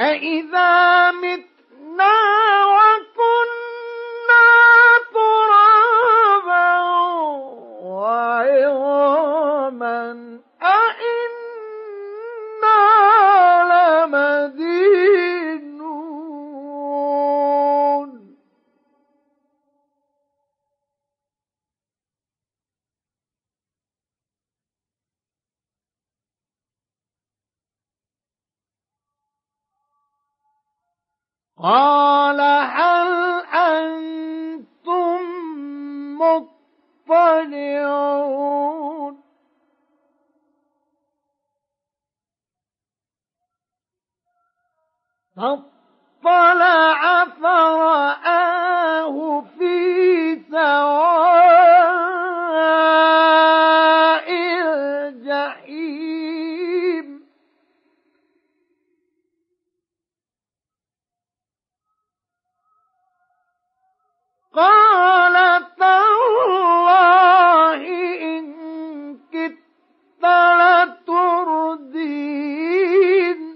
أإذا متنا وكنا ترابا وعظاما أإنا لمدينون قال هل أنتم مطلعون فاطلع فرآه في سواء الجحيم قال تالله إن كدت لتردين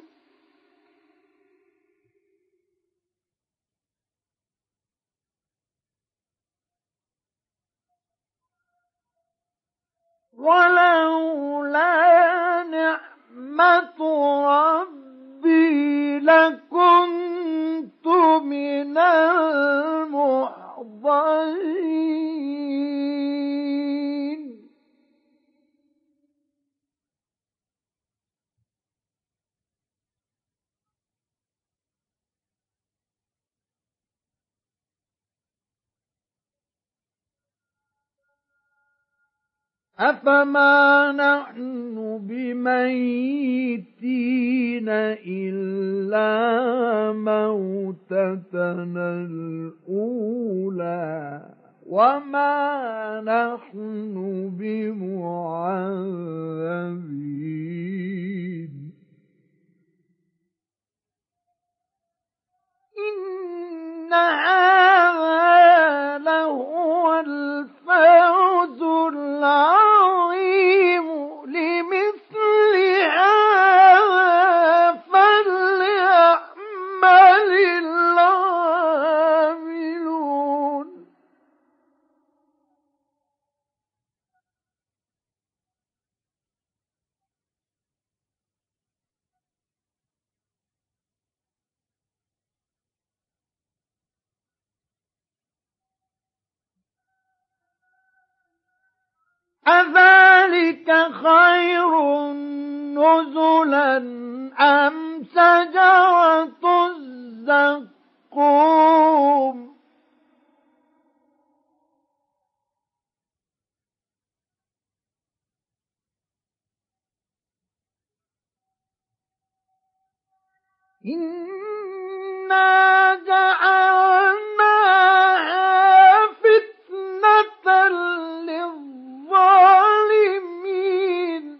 ولولا نعمة ربي لكنت من المحضرين أفما نحن بميتين إلا موتتنا الأولى وما نحن بمعذبين إن هذا لهو الفوز العظيم لمثل هذا فليعمل العاملون أذلك خير نزلا أم شجرة الزقوم إنا جعلناها فتنة للظالمين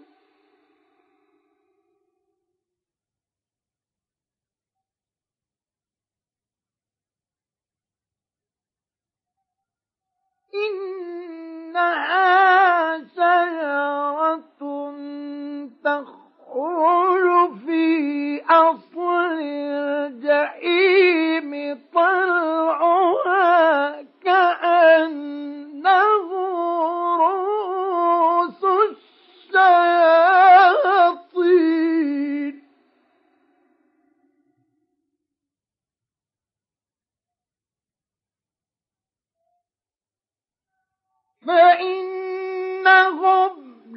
إنها شجرة تخرج في أصل الجحيم طلعها كأنه رؤوس الشياطين فإنهم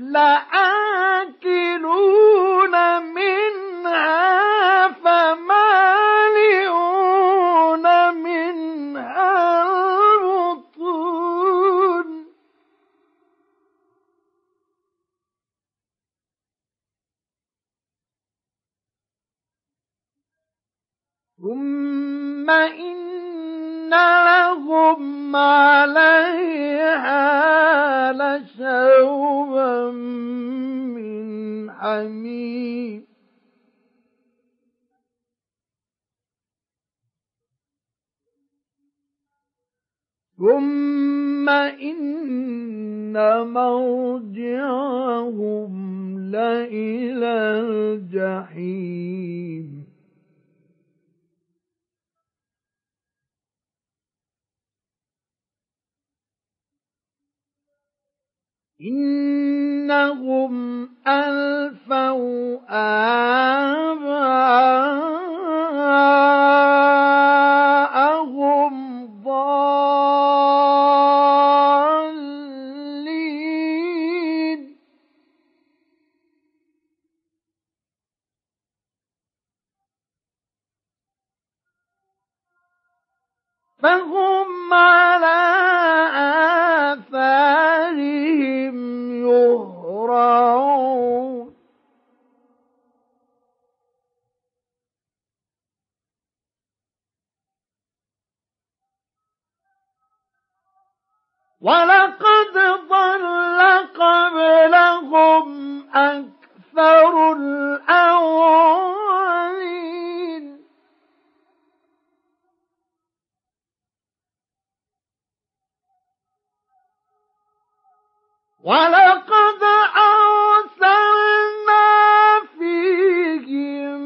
لآكلون منها فمالئون منها البطون ثم إن لهم عليها لشوبا من حميم ثم إن مرجعهم لإلى الجحيم إنهم ألفوا آباءهم ضالين فهم على آثارهم يهرعون ولقد ضل قبلهم أكثر الأولين ولقد أرسلنا فيهم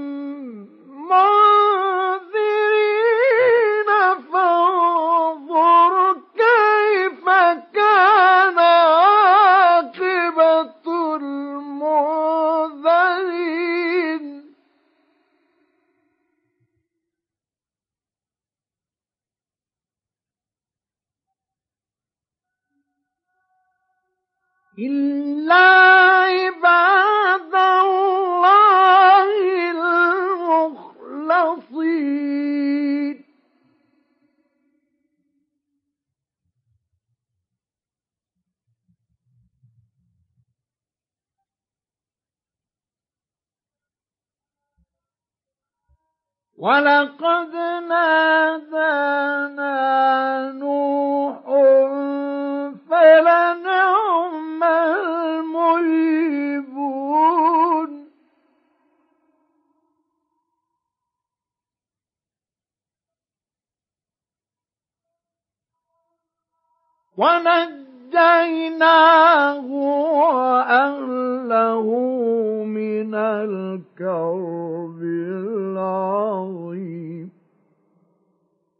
منذرين فانظر كيف كان عاقبة المنذرين إلا عباد الله المخلصين ولقد نادانا نوح فلنعم المجيبون ونجيناه